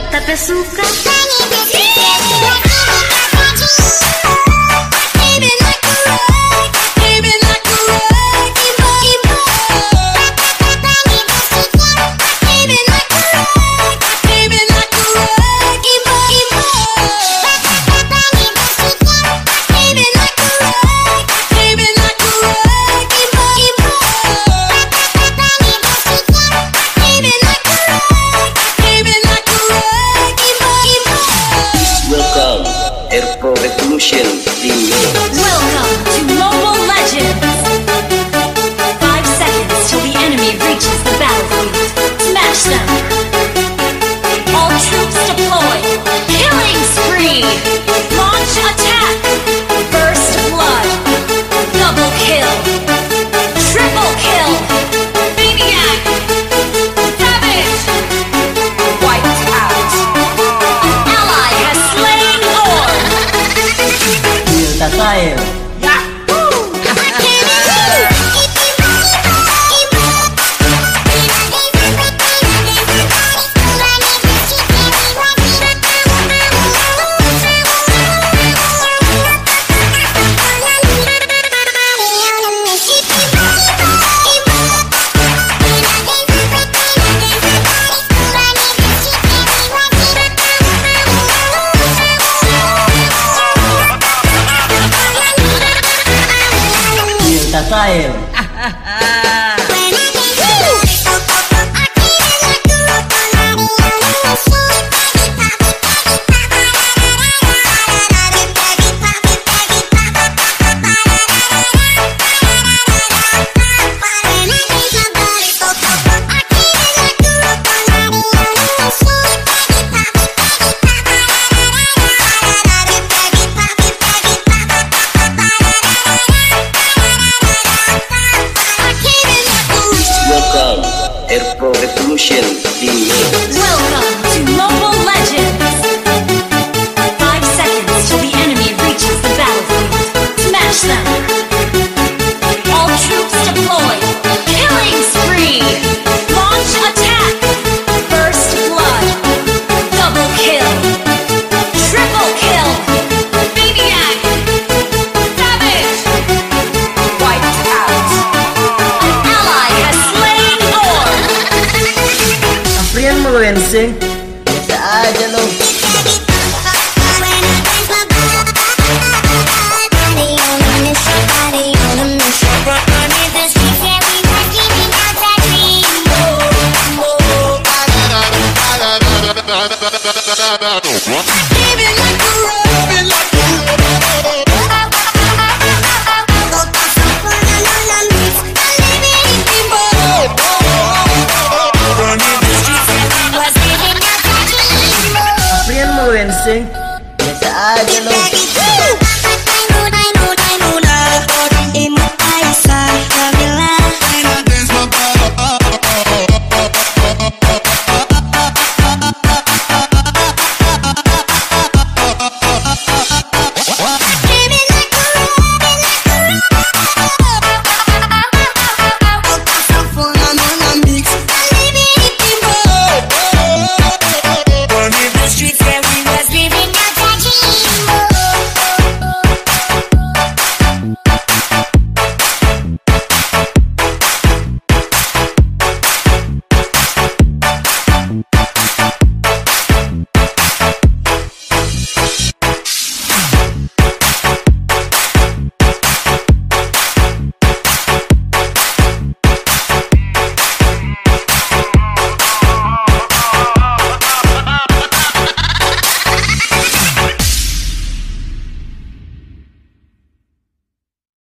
tapi suka. Airpro Revolution Remix. Welcome to Mobile Legends! 5 seconds till the enemy reaches the battlefield. Smash them! All troops deployed! Killing spree! Launch attack! First blood! Double kill! Triple kill! Maniac! Savage! Wiped out! Ally has slain Orb! Tasail. Tasail. Airpro Revolution Remix. Welcome to Mobile Legends! 5 seconds till the enemy reaches the battlefield. Smash them! All troops deployed! Killing spree! Launch attack! First blood! Double kill! Triple kill! Maniac! Savage! Wiped out! An ally has slain Orb! Aprian mo lo Ensing. Bisa aja lo. Aprian mo lo Ensing. Bisa aja lo. Streets